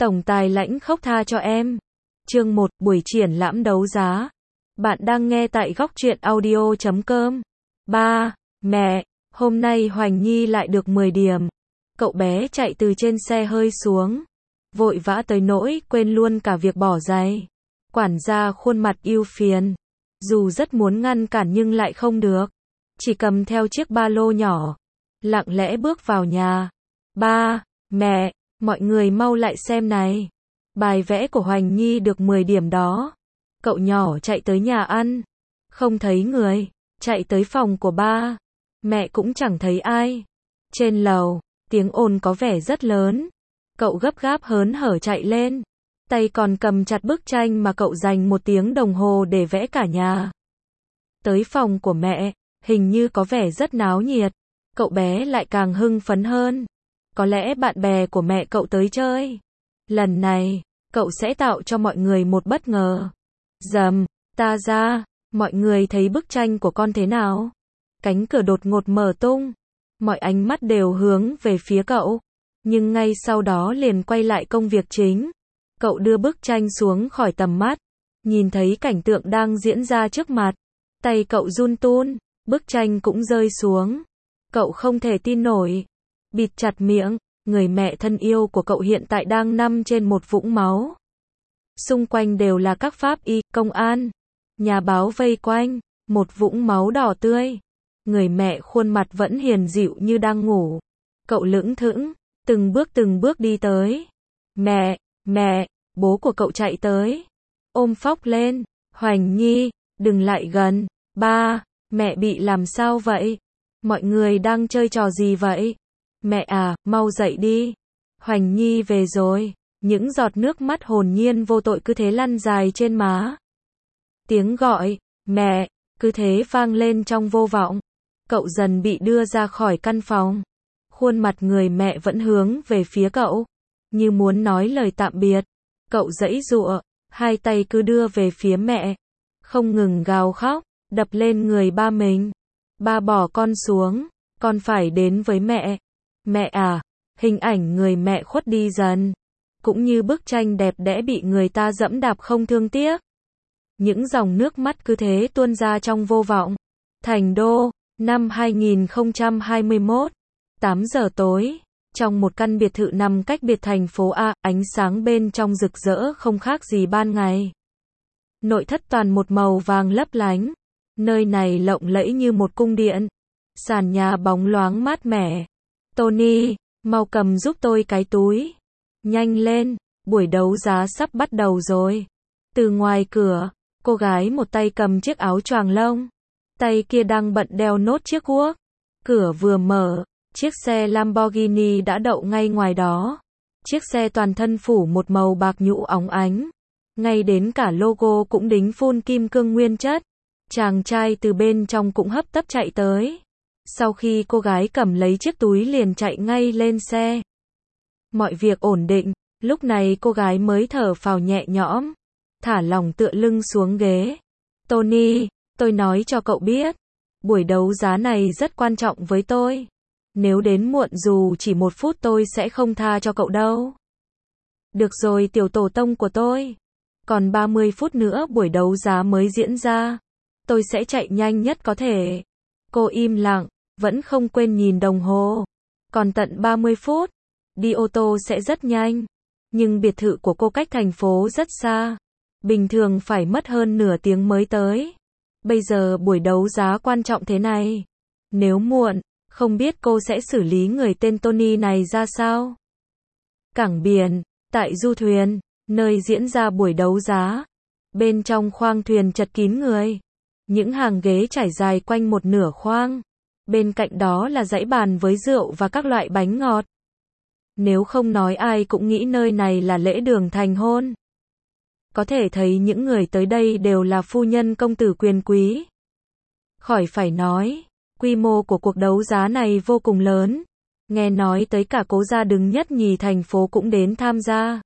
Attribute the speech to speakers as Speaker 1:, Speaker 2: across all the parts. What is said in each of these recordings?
Speaker 1: Tổng tài lãnh khốc tha cho em. Chương 1, buổi triển lãm đấu giá. Bạn đang nghe tại góc truyện audio.com. Ba, mẹ, hôm nay Hoành Nhi lại được 10 điểm. Cậu bé chạy từ trên xe hơi xuống, vội vã tới nỗi quên luôn cả việc bỏ giày. Quản gia khuôn mặt ưu phiền, dù rất muốn ngăn cản nhưng lại không được. Chỉ cầm theo chiếc ba lô nhỏ, lặng lẽ bước vào nhà. Ba, mẹ, mọi người mau lại xem này. Bài vẽ của Hoành Nhi được 10 điểm đó. Cậu nhỏ chạy tới nhà ăn, không thấy người, chạy tới phòng của ba. Mẹ cũng chẳng thấy ai. Trên lầu, tiếng ồn có vẻ rất lớn. Cậu gấp gáp hớn hở chạy lên, tay còn cầm chặt bức tranh mà cậu dành 1 tiếng đồng hồ để vẽ cả nhà. Tới phòng của mẹ, hình như có vẻ rất náo nhiệt. Cậu bé lại càng hưng phấn hơn. Có lẽ bạn bè của mẹ cậu tới chơi. Lần này, cậu sẽ tạo cho mọi người một bất ngờ. Rầm, ta ra, mọi người thấy bức tranh của con thế nào? Cánh cửa đột ngột mở tung. Mọi ánh mắt đều hướng về phía cậu. Nhưng ngay sau đó liền quay lại công việc chính. Cậu đưa bức tranh xuống khỏi tầm mắt. Nhìn thấy cảnh tượng đang diễn ra trước mặt. Tay cậu run run, bức tranh cũng rơi xuống. Cậu không thể tin nổi. Bịt chặt miệng, người mẹ thân yêu của cậu hiện tại đang nằm trên một vũng máu. Xung quanh đều là các pháp y, công an, nhà báo vây quanh, một vũng máu đỏ tươi. Người mẹ khuôn mặt vẫn hiền dịu như đang ngủ. Cậu lững thững, từng bước đi tới. Mẹ, bố của cậu chạy tới. Ôm phóc lên, Hoành Nhi, đừng lại gần. Ba, mẹ bị làm sao vậy? Mọi người đang chơi trò gì vậy? Mẹ à, mau dậy đi. Hoành Nhi về rồi. Những giọt nước mắt hồn nhiên vô tội cứ thế lăn dài trên má. Tiếng gọi, mẹ, cứ thế vang lên trong vô vọng. Cậu dần bị đưa ra khỏi căn phòng. Khuôn mặt người mẹ vẫn hướng về phía cậu, như muốn nói lời tạm biệt. Cậu giãy giụa, hai tay cứ đưa về phía mẹ. Không ngừng gào khóc, đập lên người ba mình. Ba bỏ con xuống, con phải đến với mẹ. Mẹ à, hình ảnh người mẹ khuất đi dần. Cũng như bức tranh đẹp đẽ bị người ta dẫm đạp không thương tiếc. Những dòng nước mắt cứ thế tuôn ra trong vô vọng. Thành Đô, năm 2021, 8 giờ tối, trong một căn biệt thự nằm cách biệt thành phố A, ánh sáng bên trong rực rỡ không khác gì ban ngày. Nội thất toàn một màu vàng lấp lánh. Nơi này lộng lẫy như một cung điện. Sàn nhà bóng loáng mát mẻ. Tony, mau cầm giúp tôi cái túi. Nhanh lên, buổi đấu giá sắp bắt đầu rồi. Từ ngoài cửa, cô gái một tay cầm chiếc áo choàng lông, tay kia đang bận đeo nốt chiếc guốc. Cửa vừa mở, chiếc xe Lamborghini đã đậu ngay ngoài đó. Chiếc xe toàn thân phủ một màu bạc nhũ óng ánh. Ngay đến cả logo cũng đính phun kim cương nguyên chất. Chàng trai từ bên trong cũng hấp tấp chạy tới. Sau khi cô gái cầm lấy chiếc túi liền chạy ngay lên xe. Mọi việc ổn định, lúc này cô gái mới thở phào nhẹ nhõm, thả lỏng tựa lưng xuống ghế. Tony, tôi nói cho cậu biết, buổi đấu giá này rất quan trọng với tôi. Nếu đến muộn dù chỉ 1 phút tôi sẽ không tha cho cậu đâu. Được rồi tiểu tổ tông của tôi. Còn 30 phút nữa buổi đấu giá mới diễn ra. Tôi sẽ chạy nhanh nhất có thể. Cô im lặng, vẫn không quên nhìn đồng hồ. Còn tận 30 phút. Đi ô tô sẽ rất nhanh. Nhưng biệt thự của cô cách thành phố rất xa. Bình thường phải mất hơn nửa tiếng mới tới. Bây giờ buổi đấu giá quan trọng thế này. Nếu muộn, không biết cô sẽ xử lý người tên Tony này ra sao? Cảng biển, tại du thuyền, nơi diễn ra buổi đấu giá. Bên trong khoang thuyền chật kín người. Những hàng ghế trải dài quanh một nửa khoang. Bên cạnh đó là dãy bàn với rượu và các loại bánh ngọt. Nếu không nói ai cũng nghĩ nơi này là lễ đường thành hôn. Có thể thấy những người tới đây đều là phu nhân công tử quyền quý. Khỏi phải nói, quy mô của cuộc đấu giá này vô cùng lớn. Nghe nói tới cả cố gia đứng nhất nhì thành phố cũng đến tham gia.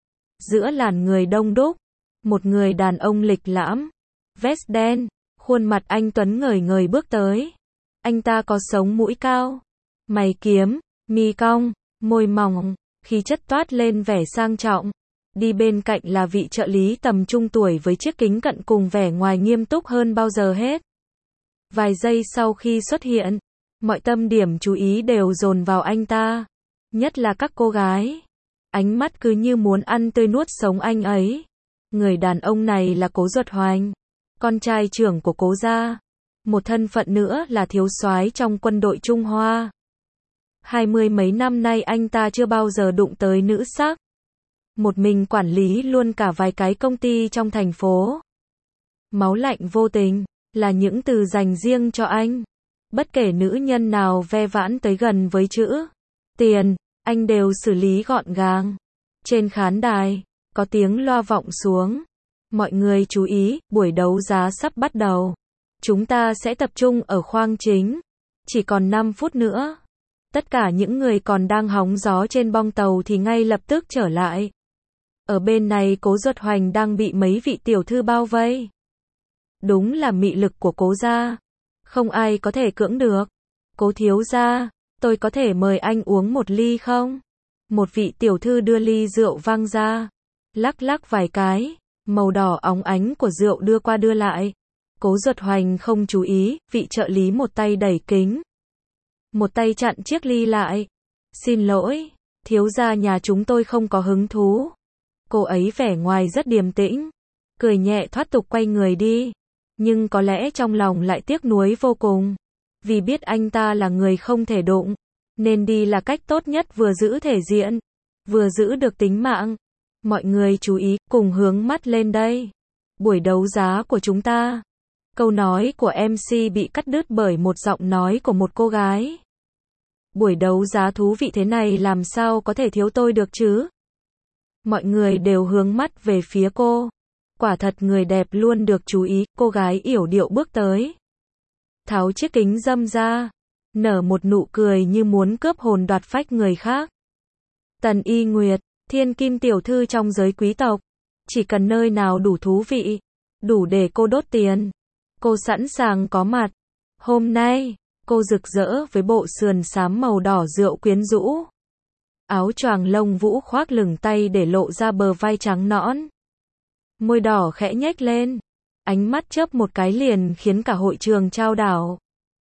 Speaker 1: Giữa làn người đông đúc, một người đàn ông lịch lãm, vest đen, khuôn mặt anh tuấn ngời ngời bước tới. Anh ta có sống mũi cao, mày kiếm, mi cong, môi mỏng, khí chất toát lên vẻ sang trọng. Đi bên cạnh là vị trợ lý tầm trung tuổi với chiếc kính cận cùng vẻ ngoài nghiêm túc hơn bao giờ hết. Vài giây sau khi xuất hiện, mọi tâm điểm chú ý đều dồn vào anh ta. Nhất là các cô gái. Ánh mắt cứ như muốn ăn tươi nuốt sống anh ấy. Người đàn ông này là Cố Duật Hoành, con trai trưởng của Cố gia. Một thân phận nữa là thiếu soái trong quân đội Trung Hoa. 20 mấy năm nay anh ta chưa bao giờ đụng tới nữ sắc. Một mình quản lý luôn cả vài cái công ty trong thành phố. Máu lạnh vô tình, là những từ dành riêng cho anh. Bất kể nữ nhân nào ve vãn tới gần với chữ tiền, anh đều xử lý gọn gàng. Trên khán đài, có tiếng loa vọng xuống. Mọi người chú ý, buổi đấu giá sắp bắt đầu. Chúng ta sẽ tập trung ở khoang chính. Chỉ còn 5 phút nữa. Tất cả những người còn đang hóng gió trên bong tàu thì ngay lập tức trở lại. Ở bên này Cố Duật Hoành đang bị mấy vị tiểu thư bao vây. Đúng là mị lực của Cố gia. Không ai có thể cưỡng được. Cố thiếu gia, tôi có thể mời anh uống một ly không? Một vị tiểu thư đưa ly rượu vang ra. Lắc lắc vài cái, màu đỏ óng ánh của rượu đưa qua đưa lại. Cố Duật Hoành không chú ý, vị trợ lý một tay đẩy kính. Một tay chặn chiếc ly lại. Xin lỗi, thiếu gia nhà chúng tôi không có hứng thú. Cô ấy vẻ ngoài rất điềm tĩnh. Cười nhẹ thoát tục quay người đi. Nhưng có lẽ trong lòng lại tiếc nuối vô cùng. Vì biết anh ta là người không thể đụng. Nên đi là cách tốt nhất vừa giữ thể diện. Vừa giữ được tính mạng. Mọi người chú ý, cùng hướng mắt lên đây. Buổi đấu giá của chúng ta. Câu nói của MC bị cắt đứt bởi một giọng nói của một cô gái. Buổi đấu giá thú vị thế này làm sao có thể thiếu tôi được chứ? Mọi người đều hướng mắt về phía cô. Quả thật người đẹp luôn được chú ý, cô gái yểu điệu bước tới. Tháo chiếc kính râm ra. Nở một nụ cười như muốn cướp hồn đoạt phách người khác. Tần Y Nguyệt, thiên kim tiểu thư trong giới quý tộc. Chỉ cần nơi nào đủ thú vị, đủ để cô đốt tiền. Cô sẵn sàng có mặt. Hôm nay, cô rực rỡ với bộ sườn xám màu đỏ rượu quyến rũ. Áo choàng lông vũ khoác lửng tay để lộ ra bờ vai trắng nõn. Môi đỏ khẽ nhếch lên. Ánh mắt chớp một cái liền khiến cả hội trường chao đảo.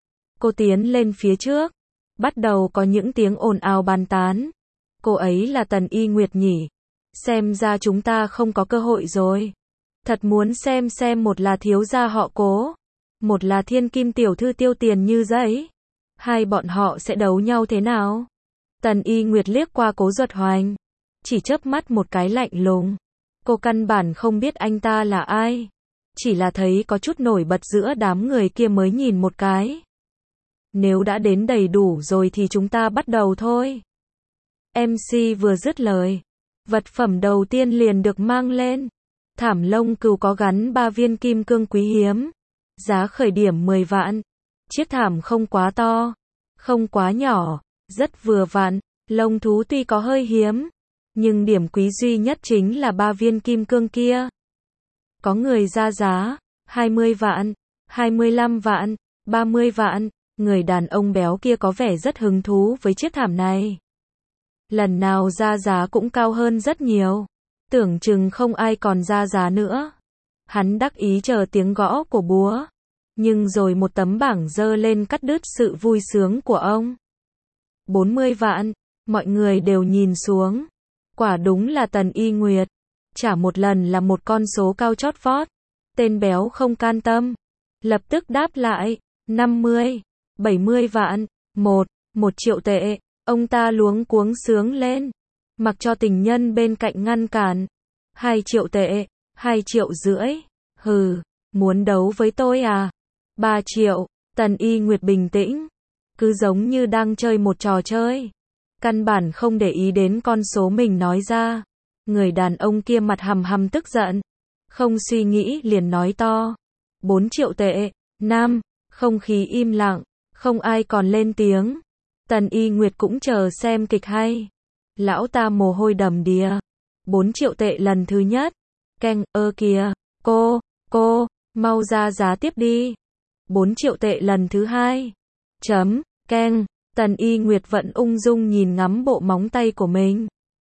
Speaker 1: Cô tiến lên phía trước. Bắt đầu có những tiếng ồn ào bàn tán. Cô ấy là Tần Y Nguyệt nhỉ? Xem ra chúng ta không có cơ hội rồi. Thật muốn xem một là thiếu gia họ Cố. Một là thiên kim tiểu thư tiêu tiền như giấy. Hai bọn họ sẽ đấu nhau thế nào? Tần Y Nguyệt liếc qua Cố Duật Hoành. Chỉ chớp mắt một cái lạnh lùng. Cô căn bản không biết anh ta là ai. Chỉ là thấy có chút nổi bật giữa đám người kia mới nhìn một cái. Nếu đã đến đầy đủ rồi thì chúng ta bắt đầu thôi. MC vừa dứt lời. Vật phẩm đầu tiên liền được mang lên. Thảm lông cừu có gắn 3 viên kim cương quý hiếm. Giá khởi điểm 10 vạn. Chiếc thảm không quá to. Không quá nhỏ. Rất vừa vặn. Lông thú tuy có hơi hiếm. Nhưng điểm quý duy nhất chính là 3 viên kim cương kia. Có người ra giá. 20 vạn. 25 vạn. 30 vạn. Người đàn ông béo kia có vẻ rất hứng thú với chiếc thảm này. Lần nào ra giá cũng cao hơn rất nhiều. Tưởng chừng không ai còn ra giá nữa. Hắn đắc ý chờ tiếng gõ của búa. Nhưng rồi một tấm bảng dơ lên cắt đứt sự vui sướng của ông. 40 vạn. Mọi người đều nhìn xuống. Quả đúng là Tần Y Nguyệt. Trả một lần là một con số cao chót vót. Tên béo không can tâm. Lập tức đáp lại. 50. 70 vạn. 1 triệu tệ. Ông ta luống cuống sướng lên. Mặc cho tình nhân bên cạnh ngăn cản. 2 triệu tệ. 2 triệu rưỡi. Hừ. Muốn đấu với tôi à? 3 triệu. Tần Y Nguyệt bình tĩnh. Cứ giống như đang chơi một trò chơi. Căn bản không để ý đến con số mình nói ra. Người đàn ông kia mặt hầm hầm tức giận. Không suy nghĩ liền nói to. 4 triệu tệ. 5. Không khí im lặng. Không ai còn lên tiếng. Tần Y Nguyệt cũng chờ xem kịch hay. Lão ta mồ hôi đầm đìa. 4 triệu tệ lần thứ nhất. Keng, kìa. Cô, mau ra giá tiếp đi. 4 triệu tệ lần thứ hai. Keng. Tần Y Nguyệt vẫn ung dung nhìn ngắm bộ móng tay của mình.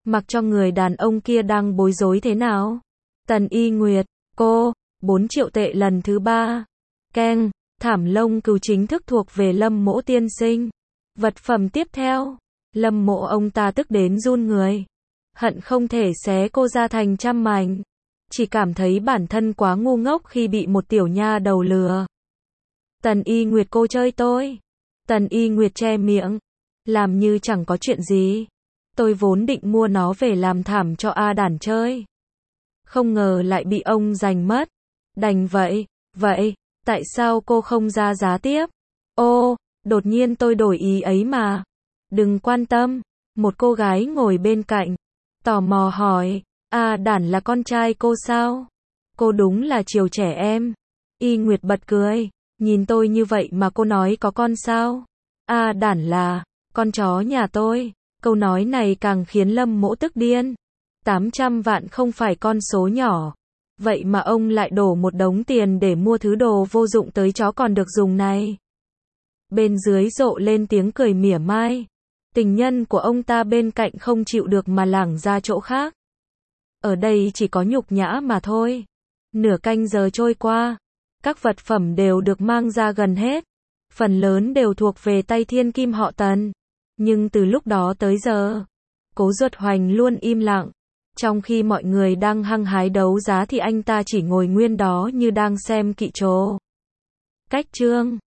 Speaker 1: mặc cho người đàn ông kia đang bối rối thế nào. Tần Y Nguyệt, cô, 4 triệu tệ lần thứ 3. Keng, thảm lông cừu chính thức thuộc về Lâm Mỗ tiên sinh. Vật phẩm tiếp theo. Lâm Mộ ông ta tức đến run người. Hận không thể xé cô ra thành trăm mảnh. Chỉ cảm thấy bản thân quá ngu ngốc khi bị một tiểu nha đầu lừa. Tần Y Nguyệt cô chơi tôi. Tần Y Nguyệt che miệng. Làm như chẳng có chuyện gì. Tôi vốn định mua nó về làm thảm cho A Đản chơi. Không ngờ lại bị ông giành mất. Đành vậy, tại sao cô không ra giá tiếp? Ô, đột nhiên tôi đổi ý ấy mà. Đừng quan tâm. Một cô gái ngồi bên cạnh. Tò mò hỏi, A Đản là con trai cô sao? Cô đúng là chiều trẻ em. Y Nguyệt bật cười. Nhìn tôi như vậy mà cô nói có con sao? A Đản là con chó nhà tôi. Câu nói này càng khiến Lâm Mỗ tức điên. 800 vạn không phải con số nhỏ. Vậy mà ông lại đổ một đống tiền để mua thứ đồ vô dụng tới chó còn được dùng này. Bên dưới rộ lên tiếng cười mỉa mai. Tình nhân của ông ta bên cạnh không chịu được mà lảng ra chỗ khác. Ở đây chỉ có nhục nhã mà thôi. Nửa canh giờ trôi qua. Các vật phẩm đều được mang ra gần hết. Phần lớn đều thuộc về tay thiên kim họ Tần. Nhưng từ lúc đó tới giờ, Cố Duật Hoành luôn im lặng. Trong khi mọi người đang hăng hái đấu giá thì anh ta chỉ ngồi nguyên đó như đang xem kỵ trồ. Cách chương